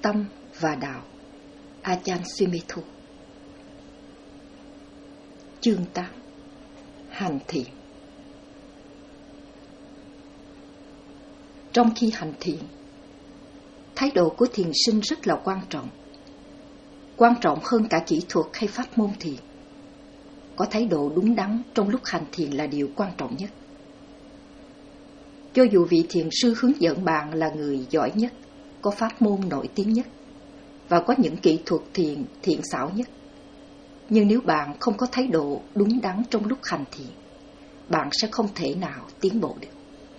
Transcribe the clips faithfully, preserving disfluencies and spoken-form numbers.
tâm và đạo. Ajahn Sumedho. Chương tám. Hành thiện. Trong khi hành thiện, thái độ của thiền sinh rất là quan trọng. Quan trọng hơn cả kỹ thuật hay pháp môn thiền. Có thái độ đúng đắn trong lúc hành thiền là điều quan trọng nhất. Cho dù vị thiền sư hướng dẫn bạn là người giỏi nhất, có pháp môn nổi tiếng nhất và có những kỹ thuật thiền thiện xảo nhất, nhưng nếu bạn không có thái độ đúng đắn trong lúc hành thiền, bạn sẽ không thể nào tiến bộ được.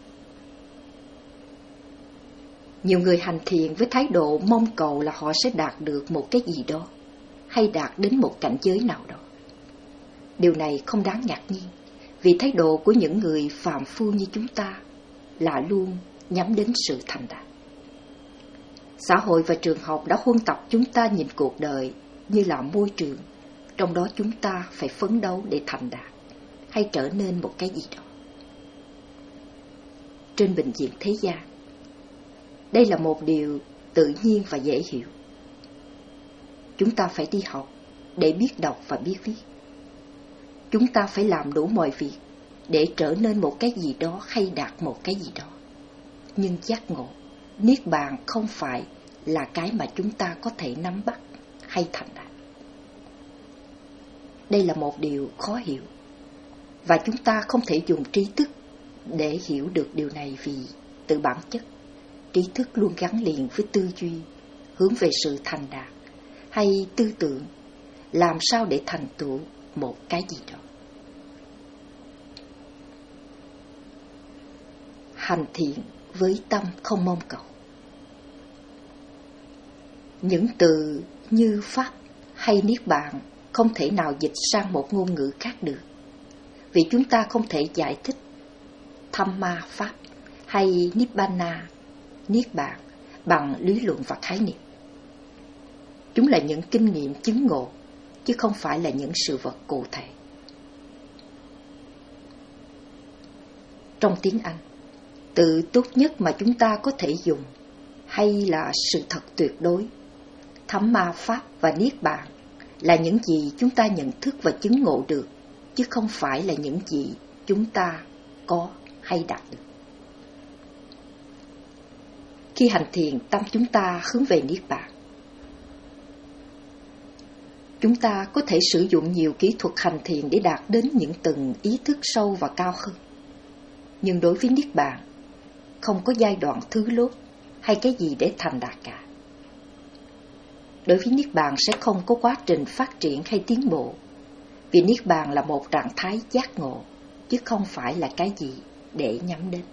Nhiều người hành thiền với thái độ mong cầu là họ sẽ đạt được một cái gì đó hay đạt đến một cảnh giới nào đó. Điều này không đáng ngạc nhiên, vì thái độ của những người phàm phu như chúng ta là luôn nhắm đến sự thành đạt. Xã hội và trường học đã huân tập chúng ta nhìn cuộc đời như là môi trường, trong đó chúng ta phải phấn đấu để thành đạt hay trở nên một cái gì đó. Trên bình diện thế gian, đây là một điều tự nhiên và dễ hiểu. Chúng ta phải đi học để biết đọc và biết viết. Chúng ta phải làm đủ mọi việc để trở nên một cái gì đó hay đạt một cái gì đó. Nhưng giác ngộ, niết bàn không phải là cái mà chúng ta có thể nắm bắt hay thành đạt. Đây là một điều khó hiểu, và chúng ta không thể dùng trí thức để hiểu được điều này, vì từ bản chất, trí thức luôn gắn liền với tư duy, hướng về sự thành đạt, hay tư tưởng, làm sao để thành tựu một cái gì đó. Hành thiện với tâm không mong cầu. Những từ như Pháp hay Niết Bàn không thể nào dịch sang một ngôn ngữ khác được, vì chúng ta không thể giải thích Dhamma Pháp hay Nibbana, Niết Bàn bằng lý luận và khái niệm. Chúng là những kinh nghiệm chứng ngộ, chứ không phải là những sự vật cụ thể. Trong tiếng Anh, từ tốt nhất mà chúng ta có thể dùng hay là sự thật tuyệt đối, Dhamma Pháp và Niết Bàn là những gì chúng ta nhận thức và chứng ngộ được, chứ không phải là những gì chúng ta có hay đạt được. Khi hành thiền, tâm chúng ta hướng về Niết Bàn. Chúng ta có thể sử dụng nhiều kỹ thuật hành thiền để đạt đến những tầng ý thức sâu và cao hơn. Nhưng đối với Niết Bàn, không có giai đoạn thứ lốt hay cái gì để thành đạt cả. Đối với Niết Bàn sẽ không có quá trình phát triển hay tiến bộ, vì Niết Bàn là một trạng thái giác ngộ, chứ không phải là cái gì để nhắm đến.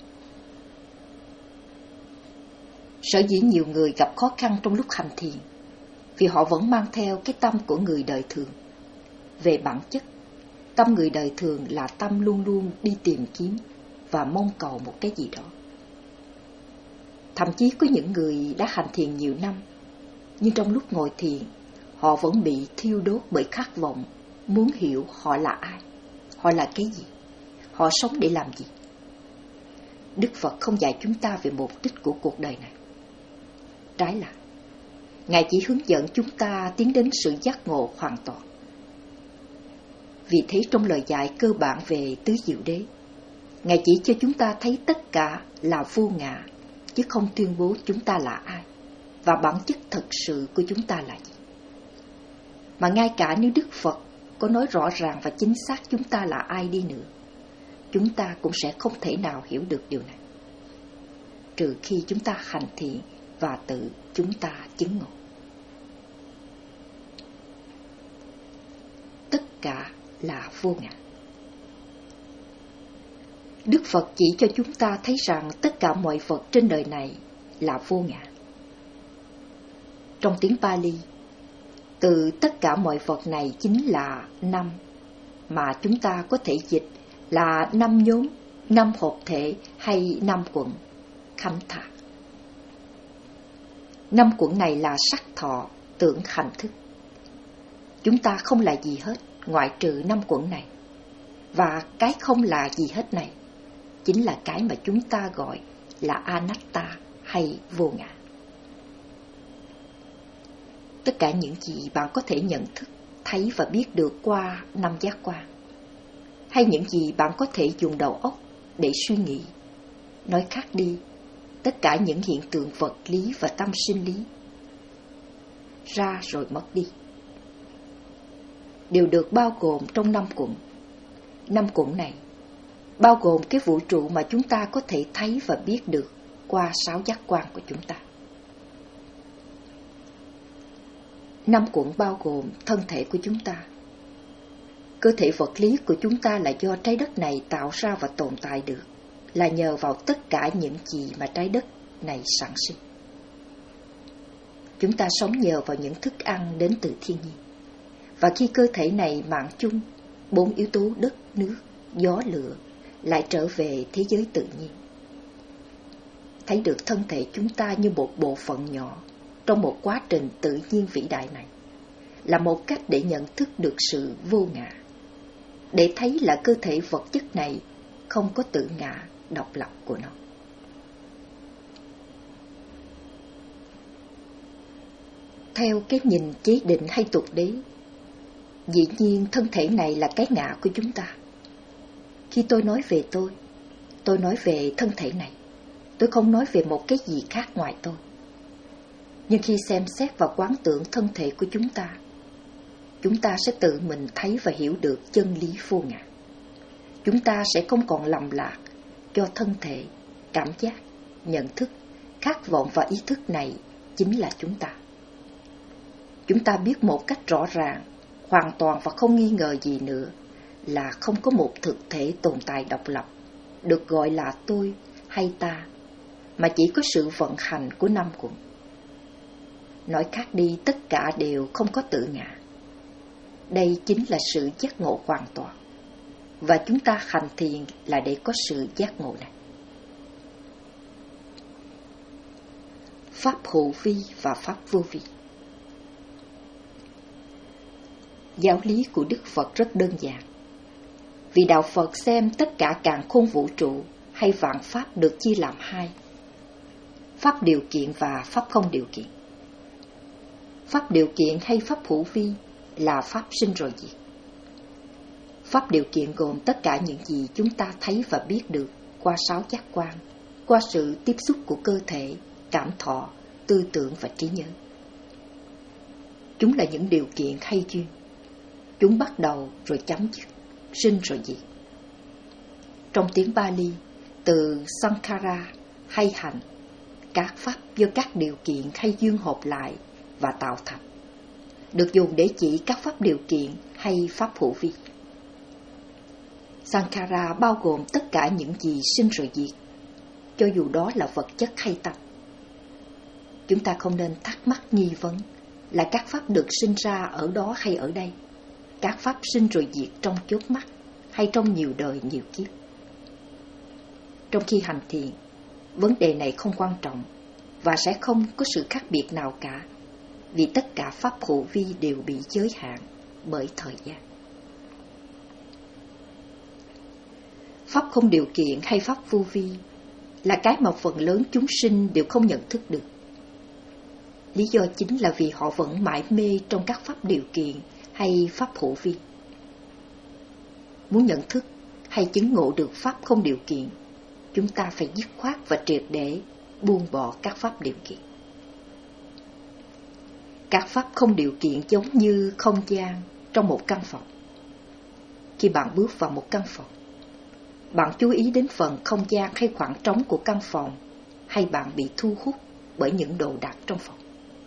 Sở dĩ nhiều người gặp khó khăn trong lúc hành thiền, vì họ vẫn mang theo cái tâm của người đời thường. Về bản chất, tâm người đời thường là tâm luôn luôn đi tìm kiếm và mong cầu một cái gì đó. Thậm chí có những người đã hành thiền nhiều năm, nhưng trong lúc ngồi thiền, họ vẫn bị thiêu đốt bởi khát vọng, muốn hiểu họ là ai, họ là cái gì, họ sống để làm gì. Đức Phật không dạy chúng ta về mục đích của cuộc đời này. Trái lại, Ngài chỉ hướng dẫn chúng ta tiến đến sự giác ngộ hoàn toàn. Vì thế trong lời dạy cơ bản về tứ diệu đế, Ngài chỉ cho chúng ta thấy tất cả là vô ngã, chứ không tuyên bố chúng ta là ai và bản chất thật sự của chúng ta là gì. Mà ngay cả nếu Đức Phật có nói rõ ràng và chính xác chúng ta là ai đi nữa, chúng ta cũng sẽ không thể nào hiểu được điều này, trừ khi chúng ta hành thiện và tự chúng ta chứng ngộ. Tất cả là vô ngã. Đức Phật chỉ cho chúng ta thấy rằng tất cả mọi vật trên đời này là vô ngã. Trong tiếng Pali, từ tất cả mọi vật này chính là năm, mà chúng ta có thể dịch là năm nhóm, năm hợp thể hay năm quận, Khantha. Năm quận này là sắc thọ, tưởng, hành, thức. Chúng ta không là gì hết ngoại trừ năm quận này. Và cái không là gì hết này chính là cái mà chúng ta gọi là anatta hay vô ngã. tất cả những gì bạn có thể nhận thức, thấy và biết được qua năm giác quan, hay những gì bạn có thể dùng đầu óc để suy nghĩ. Nói khác đi, tất cả những hiện tượng vật lý và tâm sinh lý ra rồi mất đi đều được bao gồm trong năm cuộn. Năm cuộn này bao gồm cái vũ trụ mà chúng ta có thể thấy và biết được qua sáu giác quan của chúng ta. Năm cuộn bao gồm thân thể của chúng ta. Cơ thể vật lý của chúng ta là do trái đất này tạo ra và tồn tại được, là nhờ vào tất cả những gì mà trái đất này sản sinh. Chúng ta sống nhờ vào những thức ăn đến từ thiên nhiên. Và khi cơ thể này mạng chung bốn yếu tố đất, nước, gió, lửa lại trở về thế giới tự nhiên. Thấy được thân thể chúng ta như một bộ phận nhỏ trong một quá trình tự nhiên vĩ đại này là một cách để nhận thức được sự vô ngã, để thấy là cơ thể vật chất này không có tự ngã độc lập của nó. Theo cái nhìn chế định hay tục đế, dĩ nhiên thân thể này là cái ngã của chúng ta. Khi tôi nói về tôi, tôi nói về thân thể này. Tôi không nói về một cái gì khác ngoài tôi. Nhưng khi xem xét và quán tưởng thân thể của chúng ta, chúng ta sẽ tự mình thấy và hiểu được chân lý vô ngã. Chúng ta sẽ không còn lầm lạc cho thân thể, cảm giác, nhận thức, khát vọng và ý thức này chính là chúng ta. Chúng ta biết một cách rõ ràng, hoàn toàn và không nghi ngờ gì nữa là không có một thực thể tồn tại độc lập, được gọi là tôi hay ta, mà chỉ có sự vận hành của năm cuộn. Nói khác đi, tất cả đều không có tự ngã. Đây chính là sự giác ngộ hoàn toàn, và chúng ta hành thiền là để có sự giác ngộ này. Pháp hữu vi và pháp vô vi. Giáo lý của Đức Phật rất đơn giản. Vì Đạo Phật xem tất cả càn khôn vũ trụ hay vạn pháp được chia làm hai: pháp điều kiện và pháp không điều kiện. Pháp điều kiện hay pháp hữu vi là pháp sinh rồi diệt. Pháp điều kiện gồm tất cả những gì chúng ta thấy và biết được qua sáu giác quan, qua sự tiếp xúc của cơ thể, cảm thọ, tư tưởng và trí nhớ. Chúng là những điều kiện hay duyên. Chúng bắt đầu rồi chấm dứt, sinh rồi diệt. Trong tiếng Pali, từ Sankhara hay hành, các pháp do các điều kiện hay duyên hợp lại và tạo thành, được dùng để chỉ các pháp điều kiện hay pháp hữu vi. Sankhara bao gồm tất cả những gì sinh rồi diệt, cho dù đó là vật chất hay tâm. Chúng ta không nên thắc mắc nghi vấn là các pháp được sinh ra ở đó hay ở đây, các pháp sinh rồi diệt trong chớp mắt hay trong nhiều đời nhiều kiếp. Trong khi hành thiền, vấn đề này không quan trọng và sẽ không có sự khác biệt nào cả, vì tất cả pháp hữu vi đều bị giới hạn bởi thời gian. Pháp không điều kiện hay pháp vô vi là cái mà phần lớn chúng sinh đều không nhận thức được. Lý do chính là vì họ vẫn mải mê trong các pháp điều kiện hay pháp hữu vi. Muốn nhận thức hay chứng ngộ được pháp không điều kiện, chúng ta phải dứt khoát và triệt để buông bỏ các pháp điều kiện. Các pháp không điều kiện giống như không gian trong một căn phòng. Khi bạn bước vào một căn phòng, bạn chú ý đến phần không gian hay khoảng trống của căn phòng, hay bạn bị thu hút bởi những đồ đạc trong phòng?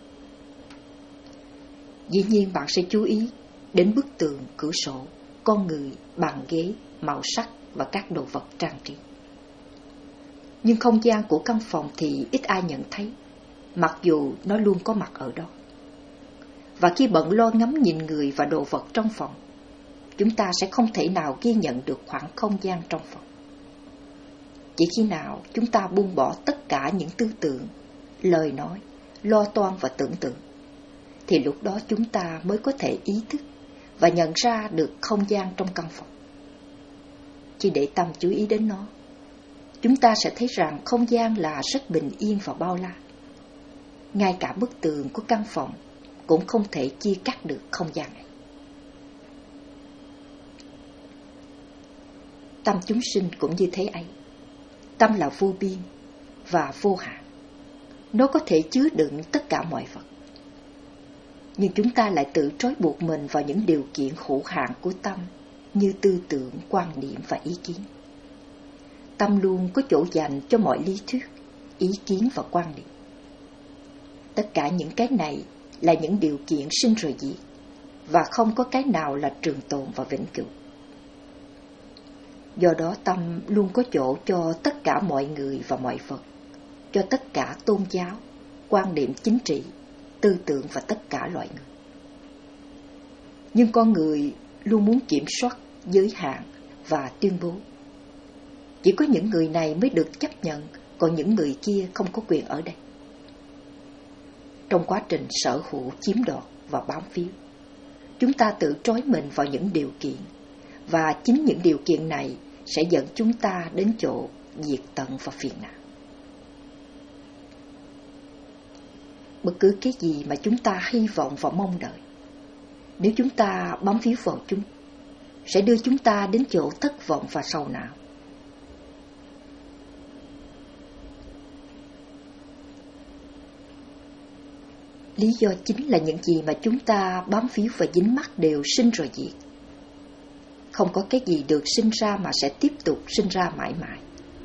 Dĩ nhiên bạn sẽ chú ý đến bức tường, cửa sổ, con người, bàn ghế, màu sắc và các đồ vật trang trí. Nhưng không gian của căn phòng thì ít ai nhận thấy, mặc dù nó luôn có mặt ở đó. Và khi bận lo ngắm nhìn người và đồ vật trong phòng, chúng ta sẽ không thể nào ghi nhận được khoảng không gian trong phòng. Chỉ khi nào chúng ta buông bỏ tất cả những tư tưởng, lời nói, lo toan và tưởng tượng, thì lúc đó chúng ta mới có thể ý thức và nhận ra được không gian trong căn phòng. Chỉ để tâm chú ý đến nó, chúng ta sẽ thấy rằng không gian là rất bình yên và bao la. Ngay cả bức tường của căn phòng cũng không thể chia cắt được không gian ấy. Tâm chúng sinh cũng như thế ấy. Tâm là vô biên và vô hạn. Nó có thể chứa đựng tất cả mọi vật. Nhưng chúng ta lại tự trói buộc mình vào những điều kiện hữu hạn của tâm, như tư tưởng, quan điểm và ý kiến. Tâm luôn có chỗ dành cho mọi lý thuyết, ý kiến và quan điểm. Tất cả những cái này là những điều kiện sinh rồi diệt, và không có cái nào là trường tồn và vĩnh cửu. Do đó tâm luôn có chỗ cho tất cả mọi người và mọi vật, cho tất cả tôn giáo, quan điểm chính trị, tư tưởng và tất cả loại người. Nhưng con người luôn muốn kiểm soát, giới hạn và tuyên bố. Chỉ có những người này mới được chấp nhận, còn những người kia không có quyền ở đây. Trong quá trình sở hữu, chiếm đoạt và bám víu, chúng ta tự trói mình vào những điều kiện, và chính những điều kiện này sẽ dẫn chúng ta đến chỗ diệt tận và phiền não. Bất cứ cái gì mà chúng ta hy vọng và mong đợi, nếu chúng ta bám víu vào chúng, sẽ đưa chúng ta đến chỗ thất vọng và sầu não. Lý do chính là những gì mà chúng ta bám víu và dính mắc đều sinh rồi diệt. Không có cái gì được sinh ra mà sẽ tiếp tục sinh ra mãi mãi.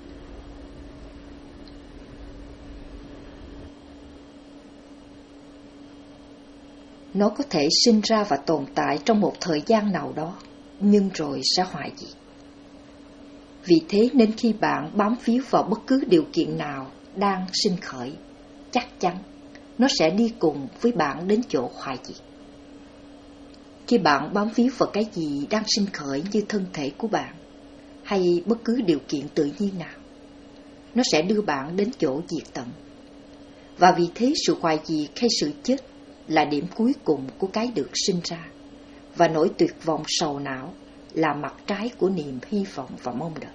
Nó có thể sinh ra và tồn tại trong một thời gian nào đó, nhưng rồi sẽ hoại diệt. Vì thế nên khi bạn bám víu vào bất cứ điều kiện nào đang sinh khởi, chắc chắn nó sẽ đi cùng với bạn đến chỗ hoại diệt. Khi bạn bám víu vào cái gì đang sinh khởi như thân thể của bạn, hay bất cứ điều kiện tự nhiên nào, nó sẽ đưa bạn đến chỗ diệt tận. Và vì thế sự hoại diệt hay sự chết là điểm cuối cùng của cái được sinh ra, và nỗi tuyệt vọng sầu não là mặt trái của niềm hy vọng và mong đợi.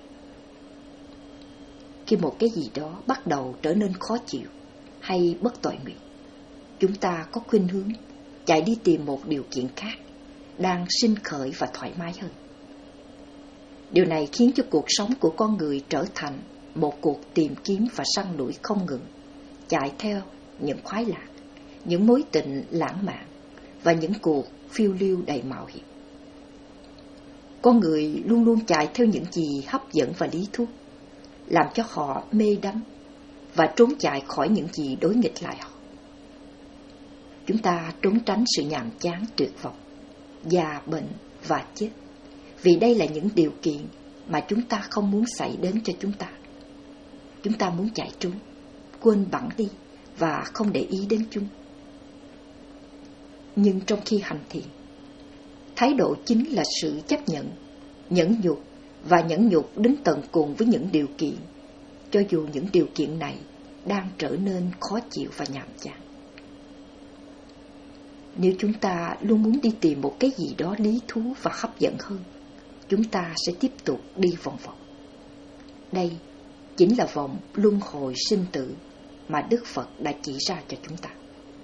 Khi một cái gì đó bắt đầu trở nên khó chịu hay bất toại nguyện, chúng ta có khuynh hướng chạy đi tìm một điều kiện khác đang sinh khởi và thoải mái hơn. Điều này khiến cho cuộc sống của con người trở thành một cuộc tìm kiếm và săn đuổi không ngừng, chạy theo những khoái lạc, những mối tình lãng mạn và những cuộc phiêu lưu đầy mạo hiểm. Con người luôn luôn chạy theo những gì hấp dẫn và lý thú, làm cho họ mê đắm và trốn chạy khỏi những gì đối nghịch lại họ. Chúng ta trốn tránh sự nhàm chán, tuyệt vọng, già, bệnh và chết, vì đây là những điều kiện mà chúng ta không muốn xảy đến cho chúng ta. Chúng ta muốn chạy trốn, quên bẵng đi và không để ý đến chúng. Nhưng trong khi hành thiền, thái độ chính là sự chấp nhận, nhẫn nhục và nhẫn nhục đến tận cùng với những điều kiện, cho dù những điều kiện này đang trở nên khó chịu và nhàm chán. Nếu chúng ta luôn muốn đi tìm một cái gì đó lý thú và hấp dẫn hơn, chúng ta sẽ tiếp tục đi vòng vòng. Đây chính là vòng luân hồi sinh tử mà Đức Phật đã chỉ ra cho chúng ta.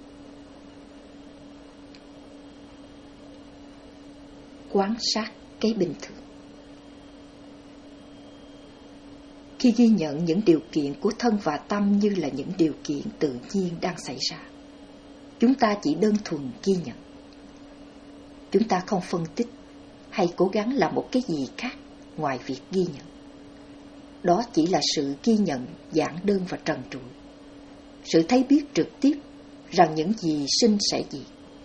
Quan sát cái bình thường. Khi ghi nhận những điều kiện của thân và tâm như là những điều kiện tự nhiên đang xảy ra, chúng ta chỉ đơn thuần ghi nhận. Chúng ta không phân tích hay cố gắng làm một cái gì khác ngoài việc ghi nhận. Đó chỉ là sự ghi nhận giản đơn và trần trụi, sự thấy biết trực tiếp rằng những gì sinh sẽ diệt.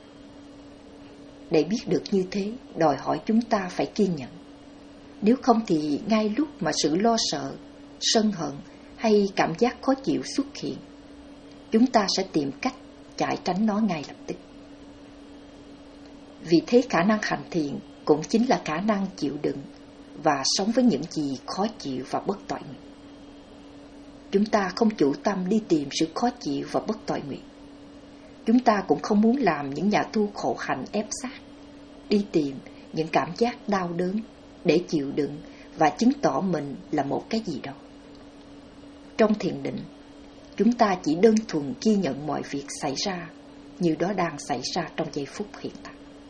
Để biết được như thế, đòi hỏi chúng ta phải kiên nhẫn. Nếu không thì ngay lúc mà sự lo sợ, sân hận hay cảm giác khó chịu xuất hiện, chúng ta sẽ tìm cách chạy tránh nó ngay lập tức. Vì thế khả năng hành thiền cũng chính là khả năng chịu đựng và sống với những gì khó chịu và bất toại nguyện. Chúng ta không chủ tâm đi tìm sự khó chịu và bất toại nguyện. Chúng ta cũng không muốn làm những nhà tu khổ hạnh ép sát, đi tìm những cảm giác đau đớn để chịu đựng và chứng tỏ mình là một cái gì đó. Trong thiền định, chúng ta chỉ đơn thuần ghi nhận mọi việc xảy ra như đó đang xảy ra trong giây phút hiện tại.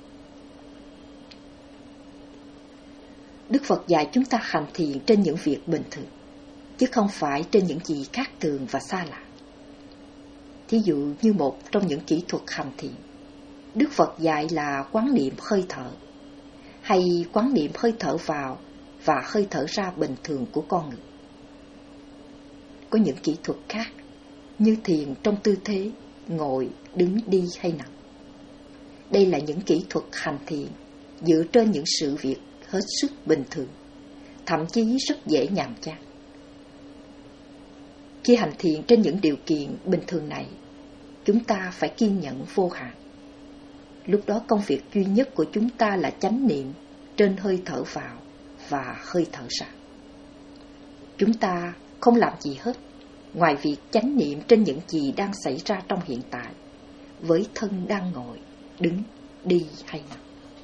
Đức Phật dạy chúng ta hành thiền trên những việc bình thường, chứ không phải trên những gì khác thường và xa lạ. Thí dụ như một trong những kỹ thuật hành thiền, Đức Phật dạy là quán niệm hơi thở, hay quán niệm hơi thở vào và hơi thở ra bình thường của con người. Có những kỹ thuật khác, như thiền trong tư thế ngồi, đứng, đi hay nằm. Đây là những kỹ thuật hành thiền dựa trên những sự việc hết sức bình thường, thậm chí rất dễ nhàm chán. Khi hành thiền trên những điều kiện bình thường này, chúng ta phải kiên nhẫn vô hạn. Lúc đó công việc duy nhất của chúng ta là chánh niệm trên hơi thở vào và hơi thở ra. Chúng ta không làm gì hết ngoài việc chánh niệm trên những gì đang xảy ra trong hiện tại, với thân đang ngồi, đứng, đi hay nằm.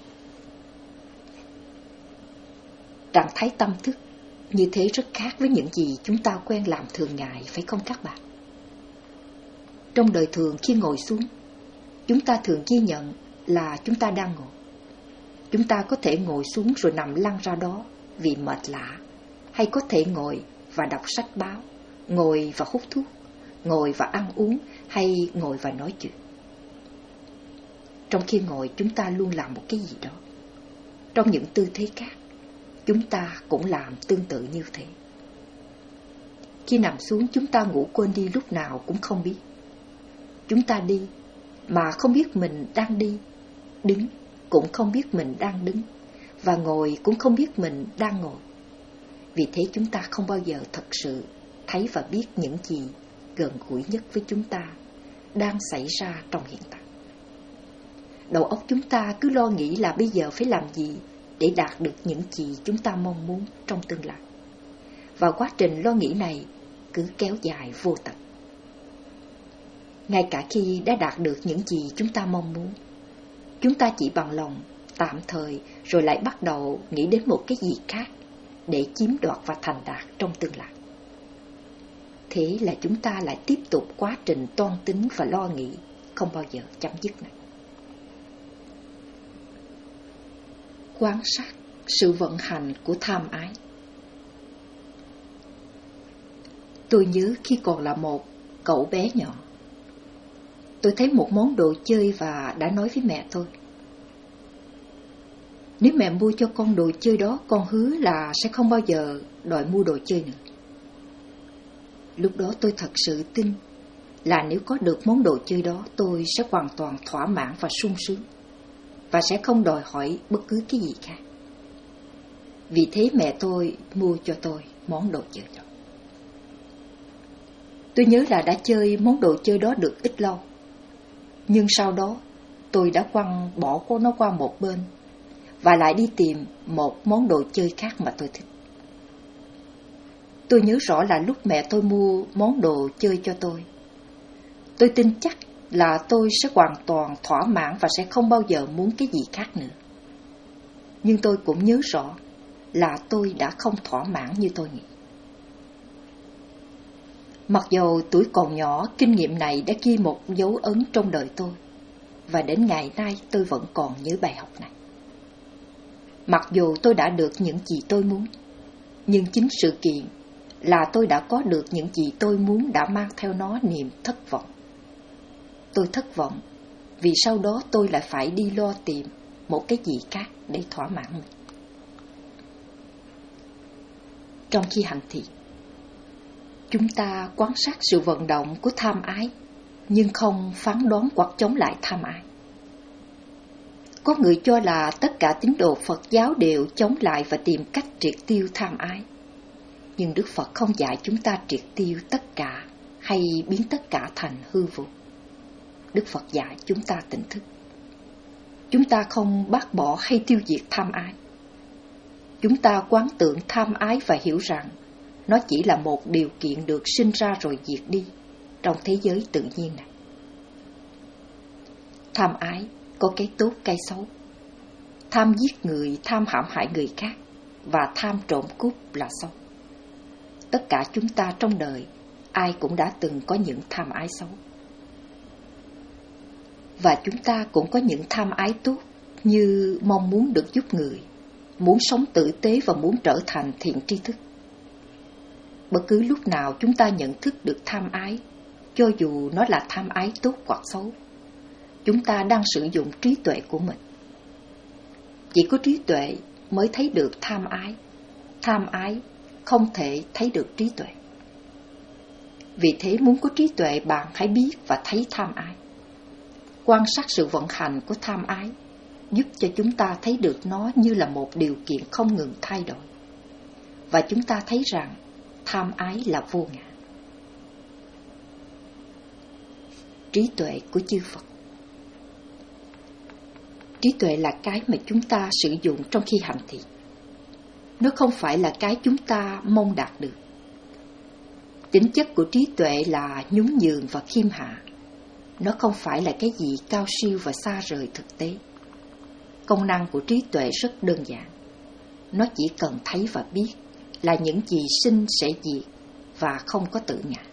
Trạng thái tâm thức như thế rất khác với những gì chúng ta quen làm thường ngày, phải không các bạn? Trong đời thường, khi ngồi xuống, chúng ta thường ghi nhận là chúng ta đang ngồi. Chúng ta có thể ngồi xuống rồi nằm lăn ra đó vì mệt lạ, hay có thể ngồi và đọc sách báo, ngồi và hút thuốc, ngồi và ăn uống, hay ngồi và nói chuyện. Trong khi ngồi, chúng ta luôn làm một cái gì đó. Trong những tư thế khác, chúng ta cũng làm tương tự như thế. Khi nằm xuống, chúng ta ngủ quên đi lúc nào cũng không biết. Chúng ta đi mà không biết mình đang đi, đứng cũng không biết mình đang đứng, và ngồi cũng không biết mình đang ngồi. Vì thế chúng ta không bao giờ thật sự thấy và biết những gì gần gũi nhất với chúng ta đang xảy ra trong hiện tại. Đầu óc chúng ta cứ lo nghĩ là bây giờ phải làm gì để đạt được những gì chúng ta mong muốn trong tương lai. Và quá trình lo nghĩ này cứ kéo dài vô tận. Ngay cả khi đã đạt được những gì chúng ta mong muốn, chúng ta chỉ bằng lòng tạm thời rồi lại bắt đầu nghĩ đến một cái gì khác để chiếm đoạt và thành đạt trong tương lai. Thế là chúng ta lại tiếp tục quá trình toan tính và lo nghĩ không bao giờ chấm dứt này. Quan sát sự vận hành của tham ái. Tôi nhớ khi còn là một cậu bé nhỏ, tôi thấy một món đồ chơi và đã nói với mẹ tôi: nếu mẹ mua cho con đồ chơi đó, con hứa là sẽ không bao giờ đòi mua đồ chơi nữa. Lúc đó tôi thật sự tin là nếu có được món đồ chơi đó, tôi sẽ hoàn toàn thỏa mãn và sung sướng, và sẽ không đòi hỏi bất cứ cái gì khác. Vì thế mẹ tôi mua cho tôi món đồ chơi đó. Tôi nhớ là đã chơi món đồ chơi đó được ít lâu, nhưng sau đó tôi đã quăng bỏ nó qua một bên và lại đi tìm một món đồ chơi khác mà tôi thích. Tôi nhớ rõ là lúc mẹ tôi mua món đồ chơi cho tôi, tôi tin chắc là tôi sẽ hoàn toàn thỏa mãn và sẽ không bao giờ muốn cái gì khác nữa. Nhưng tôi cũng nhớ rõ là tôi đã không thỏa mãn như tôi nghĩ. Mặc dầu tuổi còn nhỏ, kinh nghiệm này đã ghi một dấu ấn trong đời tôi, và đến ngày nay tôi vẫn còn nhớ bài học này. Mặc dù tôi đã được những gì tôi muốn, nhưng chính sự kiện là tôi đã có được những gì tôi muốn đã mang theo nó niềm thất vọng. Tôi thất vọng vì sau đó tôi lại phải đi lo tìm một cái gì khác để thỏa mãn mình. Trong khi hành thiền, chúng ta quan sát sự vận động của tham ái, nhưng không phán đoán hoặc chống lại tham ái. Có người cho là tất cả tín đồ Phật giáo đều chống lại và tìm cách triệt tiêu tham ái. Nhưng Đức Phật không dạy chúng ta triệt tiêu tất cả hay biến tất cả thành hư vô. Đức Phật dạy chúng ta tỉnh thức. Chúng ta không bác bỏ hay tiêu diệt tham ái. Chúng ta quán tưởng tham ái và hiểu rằng nó chỉ là một điều kiện được sinh ra rồi diệt đi trong thế giới tự nhiên này. Tham ái có cái tốt cái xấu. Tham giết người, tham hãm hại người khác và tham trộm cướp là xấu. Tất cả chúng ta trong đời, ai cũng đã từng có những tham ái xấu. Và chúng ta cũng có những tham ái tốt như mong muốn được giúp người, muốn sống tử tế và muốn trở thành thiện tri thức. Bất cứ lúc nào chúng ta nhận thức được tham ái, cho dù nó là tham ái tốt hoặc xấu, chúng ta đang sử dụng trí tuệ của mình. Chỉ có trí tuệ mới thấy được tham ái. Tham ái không thể thấy được trí tuệ. Vì thế muốn có trí tuệ, bạn hãy biết và thấy tham ái. Quan sát sự vận hành của tham ái giúp cho chúng ta thấy được nó như là một điều kiện không ngừng thay đổi. Và chúng ta thấy rằng tham ái là vô ngã. Trí tuệ của chư Phật. Trí tuệ là cái mà chúng ta sử dụng trong khi hành thiện. Nó không phải là cái chúng ta mong đạt được. Tính chất của trí tuệ là nhún nhường và khiêm hạ. Nó không phải là cái gì cao siêu và xa rời thực tế. Công năng của trí tuệ rất đơn giản. Nó chỉ cần thấy và biết là những gì sinh sẽ diệt và không có tự ngã.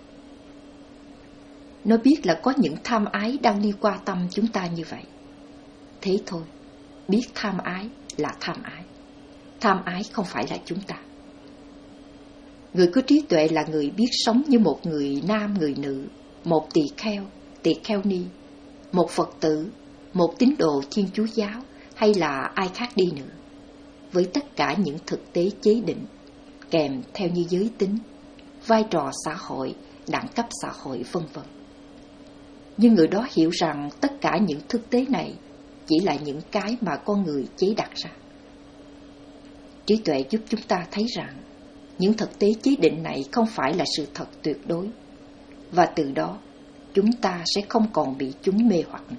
Nó biết là có những tham ái đang đi qua tâm chúng ta như vậy. Thế thôi, biết tham ái là tham ái. Tham ái không phải là chúng ta. Người có trí tuệ là người biết sống như một người nam, người nữ, một tỳ kheo, tỳ kheo ni, một Phật tử, một tín đồ Thiên Chúa giáo hay là ai khác đi nữa, với tất cả những thực tế chế định, kèm theo như giới tính, vai trò xã hội, đẳng cấp xã hội, vân vân. Nhưng người đó hiểu rằng tất cả những thực tế này chỉ là những cái mà con người chế đặt ra. Trí tuệ giúp chúng ta thấy rằng những thực tế chế định này không phải là sự thật tuyệt đối, và từ đó chúng ta sẽ không còn bị chúng mê hoặc.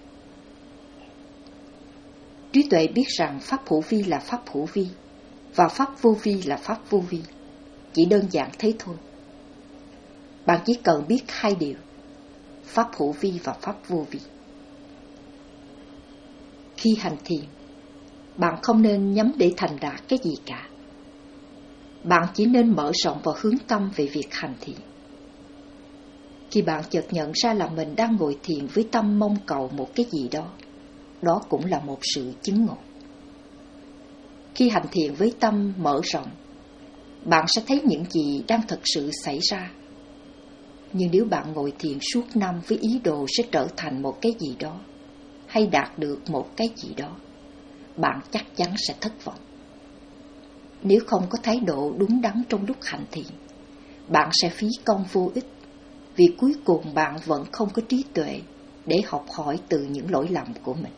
Trí tuệ biết rằng pháp hữu vi là pháp hữu vi, và pháp vô vi là pháp vô vi. Chỉ đơn giản thế thôi. Bạn chỉ cần biết hai điều, pháp hữu vi và pháp vô vi. Khi hành thiền, bạn không nên nhắm để thành đạt cái gì cả. Bạn chỉ nên mở rộng và hướng tâm về việc hành thiền. Khi bạn chợt nhận ra là mình đang ngồi thiền với tâm mong cầu một cái gì đó, đó cũng là một sự chứng ngộ. Khi hành thiền với tâm mở rộng, bạn sẽ thấy những gì đang thực sự xảy ra. Nhưng nếu bạn ngồi thiền suốt năm với ý đồ sẽ trở thành một cái gì đó, hay đạt được một cái gì đó, bạn chắc chắn sẽ thất vọng. Nếu không có thái độ đúng đắn trong lúc hành thiền, bạn sẽ phí công vô ích, vì cuối cùng bạn vẫn không có trí tuệ để học hỏi từ những lỗi lầm của mình.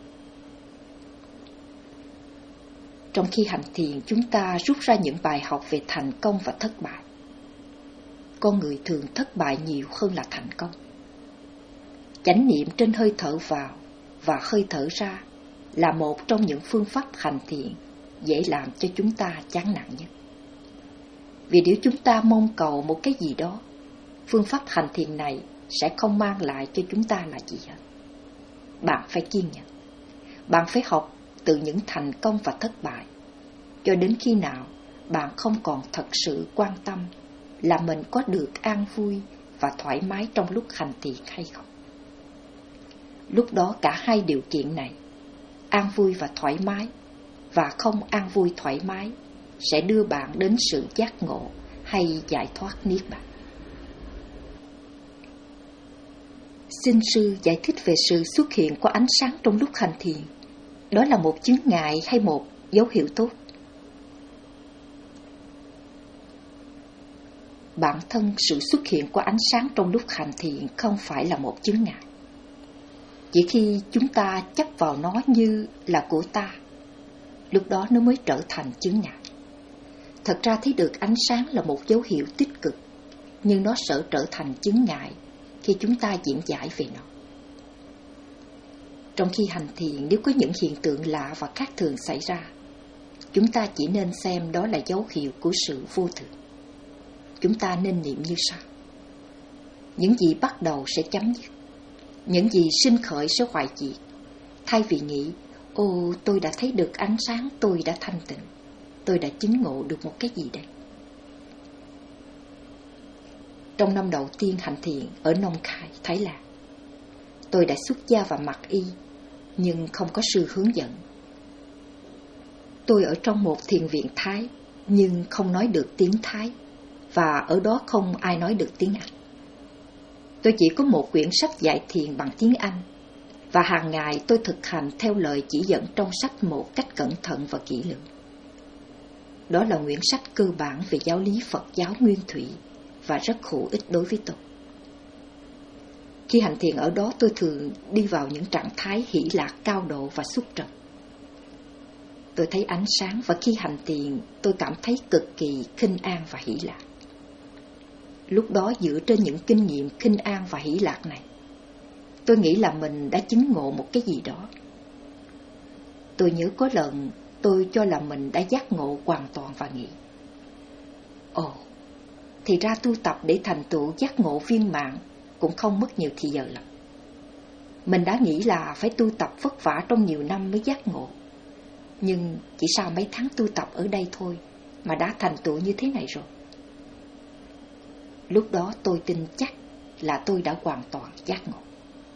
Trong khi hành thiền, chúng ta rút ra những bài học về thành công và thất bại. Con người thường thất bại nhiều hơn là thành công. Chánh niệm trên hơi thở vào và hơi thở ra là một trong những phương pháp hành thiền dễ làm cho chúng ta chán nản nhất. Vì nếu chúng ta mong cầu một cái gì đó, phương pháp hành thiền này sẽ không mang lại cho chúng ta là gì hết. Bạn phải kiên nhẫn. Bạn phải học từ những thành công và thất bại, cho đến khi nào bạn không còn thật sự quan tâm là mình có được an vui và thoải mái trong lúc hành thiền hay không. Lúc đó cả hai điều kiện này, an vui và thoải mái và không an vui thoải mái, sẽ đưa bạn đến sự giác ngộ hay giải thoát niết bàn. Xin sư giải thích về sự xuất hiện của ánh sáng trong lúc hành thiền. Đó là một chướng ngại hay một dấu hiệu tốt? Bản thân sự xuất hiện của ánh sáng trong lúc hành thiền không phải là một chướng ngại. Chỉ khi chúng ta chấp vào nó như là của ta, lúc đó nó mới trở thành chướng ngại. Thật ra thấy được ánh sáng là một dấu hiệu tích cực, nhưng nó sẽ trở thành chướng ngại khi chúng ta diễn giải về nó. Trong khi hành thiền, nếu có những hiện tượng lạ và khác thường xảy ra, chúng ta chỉ nên xem đó là dấu hiệu của sự vô thường. Chúng ta nên niệm như sau: những gì bắt đầu sẽ chấm dứt, những gì sinh khởi sẽ hoại diệt. Thay vì nghĩ, ồ, tôi đã thấy được ánh sáng, tôi đã thanh tịnh, tôi đã chứng ngộ được một cái gì đây. Trong năm đầu tiên hành thiền ở Nông Khai, Thái Lan, Tôi đã xuất gia và mặc y, nhưng không có sư hướng dẫn. Tôi ở trong một thiền viện Thái, nhưng không nói được tiếng Thái, và ở đó không ai nói được tiếng Anh. Tôi chỉ có một quyển sách dạy thiền bằng tiếng Anh, và hàng ngày tôi thực hành theo lời chỉ dẫn trong sách một cách cẩn thận và kỹ lưỡng. Đó là quyển sách cơ bản về giáo lý Phật giáo Nguyên Thủy và rất hữu ích đối với tôi. Khi hành thiền ở đó, tôi thường đi vào những trạng thái hỷ lạc cao độ và xuất trần. Tôi thấy ánh sáng, và khi hành thiền, tôi cảm thấy cực kỳ khinh an và hỷ lạc. Lúc đó, dựa trên những kinh nghiệm khinh an và hỷ lạc này, tôi nghĩ là mình đã chứng ngộ một cái gì đó. Tôi nhớ có lần tôi cho là mình đã giác ngộ hoàn toàn và nghĩ: Ồ, thì ra tu tập để thành tựu giác ngộ viên mãn cũng không mất nhiều thì giờ lắm. Mình đã nghĩ là phải tu tập vất vả trong nhiều năm mới giác ngộ, nhưng chỉ sau mấy tháng tu tập ở đây thôi mà đã thành tựu như thế này rồi. Lúc đó tôi tin chắc là tôi đã hoàn toàn giác ngộ.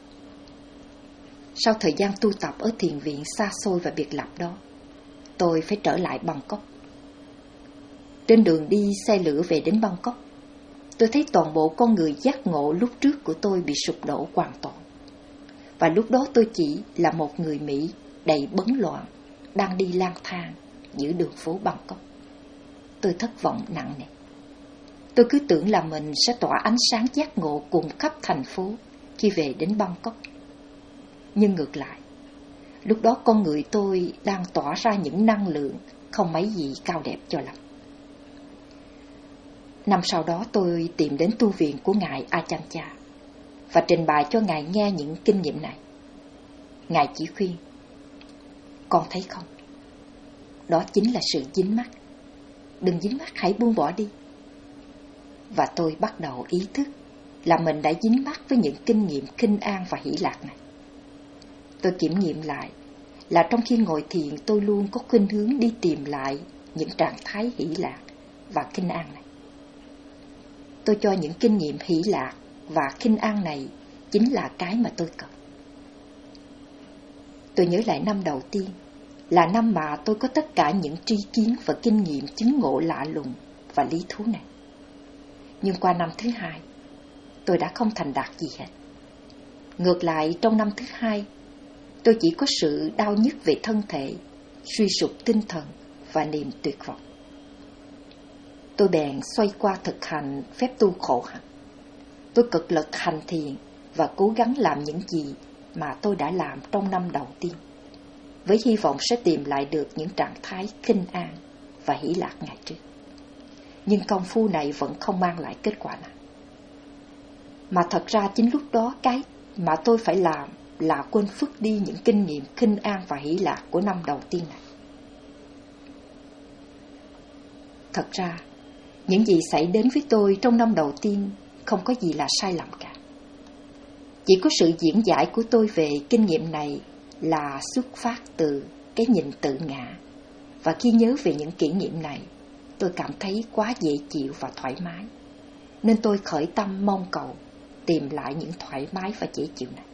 Sau thời gian tu tập ở thiền viện xa xôi và biệt lập đó, tôi phải trở lại Bangkok. Trên đường đi xe lửa về đến Bangkok, tôi thấy toàn bộ con người giác ngộ lúc trước của tôi bị sụp đổ hoàn toàn. Và lúc đó tôi chỉ là một người Mỹ đầy bấn loạn, đang đi lang thang giữa đường phố Bangkok. Tôi thất vọng nặng nề. Tôi cứ tưởng là mình sẽ tỏa ánh sáng giác ngộ cùng khắp thành phố khi về đến Bangkok. Nhưng ngược lại, lúc đó con người tôi đang tỏa ra những năng lượng không mấy gì cao đẹp cho lắm. Năm sau đó tôi tìm đến tu viện của Ngài Ajahn Chah và trình bày cho Ngài nghe những kinh nghiệm này. Ngài chỉ khuyên: Con thấy không? Đó chính là sự dính mắc. Đừng dính mắc, hãy buông bỏ đi. Và tôi bắt đầu ý thức là mình đã dính mắc với những kinh nghiệm khinh an và hỷ lạc này. Tôi kiểm nghiệm lại là trong khi ngồi thiền, tôi luôn có khuynh hướng đi tìm lại những trạng thái hỷ lạc và khinh an này. Tôi cho những kinh nghiệm hỷ lạc và khinh an này chính là cái mà tôi cần. Tôi nhớ lại năm đầu tiên là năm mà tôi có tất cả những tri kiến và kinh nghiệm chứng ngộ lạ lùng và lý thú này. Nhưng qua năm thứ hai, tôi đã không thành đạt gì hết. Ngược lại, trong năm thứ hai, tôi chỉ có sự đau nhức về thân thể, suy sụp tinh thần và niềm tuyệt vọng. Tôi bèn xoay qua thực hành phép tu khổ hạnh. Tôi cực lực hành thiền và cố gắng làm những gì mà tôi đã làm trong năm đầu tiên, với hy vọng sẽ tìm lại được những trạng thái khinh an và hỷ lạc ngày trước. Nhưng công phu này vẫn không mang lại kết quả nào. Mà thật ra chính lúc đó, cái mà tôi phải làm là quên phức đi những kinh nghiệm khinh an và hỷ lạc của năm đầu tiên này. Thật ra, những gì xảy đến với tôi trong năm đầu tiên không có gì là sai lầm cả. Chỉ có sự diễn giải của tôi về kinh nghiệm này là xuất phát từ cái nhìn tự ngã. Và khi nhớ về những kỷ niệm này, tôi cảm thấy quá dễ chịu và thoải mái. Nên tôi khởi tâm mong cầu tìm lại những thoải mái và dễ chịu này.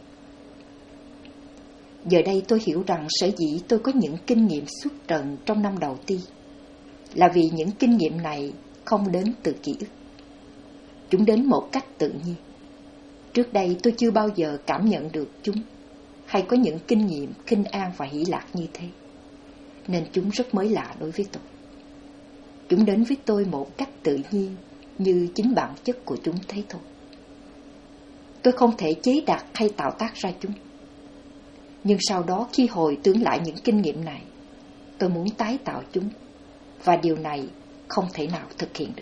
Giờ đây tôi hiểu rằng sở dĩ tôi có những kinh nghiệm xuất trần trong năm đầu tiên là vì những kinh nghiệm này không đến từ ký ức. Chúng đến một cách tự nhiên. Trước đây tôi chưa bao giờ cảm nhận được chúng, hay có những kinh nghiệm khinh an và hỷ lạc như thế, nên chúng rất mới lạ đối với tôi. Chúng đến với tôi một cách tự nhiên, như chính bản chất của chúng thế thôi. Tôi không thể chế đặt hay tạo tác ra chúng. Nhưng sau đó, khi hồi tưởng lại những kinh nghiệm này, tôi muốn tái tạo chúng, và điều này không thể nào thực hiện được.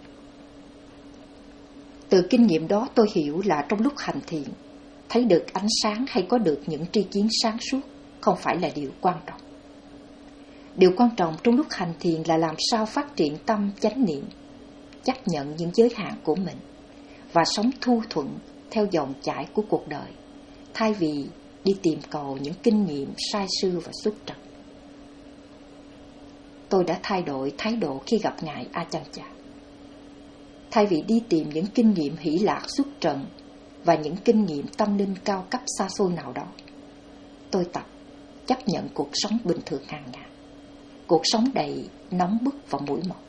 Từ kinh nghiệm đó tôi hiểu là trong lúc hành thiền, thấy được ánh sáng hay có được những tri kiến sáng suốt không phải là điều quan trọng. Điều quan trọng trong lúc hành thiền là làm sao phát triển tâm chánh niệm, chấp nhận những giới hạn của mình và sống thu thuận theo dòng chảy của cuộc đời, thay vì đi tìm cầu những kinh nghiệm sai xưa và xuất trần. Tôi đã thay đổi thái độ khi gặp Ngài Ajahn Chah. Thay vì đi tìm những kinh nghiệm hỷ lạc xuất trần và những kinh nghiệm tâm linh cao cấp xa xôi nào đó. Tôi tập chấp nhận cuộc sống bình thường hàng ngày, cuộc sống đầy nóng bức và mũi mọt.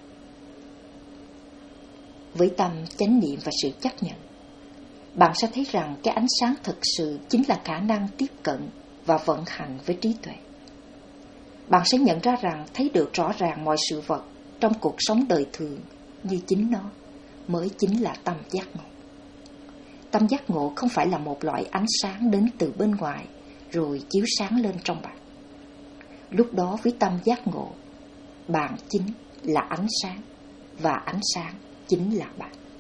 Với tâm chánh niệm và sự chấp nhận, bạn sẽ thấy rằng cái ánh sáng thực sự chính là khả năng tiếp cận và vận hành với trí tuệ. Bạn sẽ nhận ra rằng thấy được rõ ràng mọi sự vật trong cuộc sống đời thường như chính nó mới chính là tâm giác ngộ. Tâm giác ngộ không phải là một loại ánh sáng đến từ bên ngoài rồi chiếu sáng lên trong bạn. Lúc đó với tâm giác ngộ, bạn chính là ánh sáng và ánh sáng chính là bạn.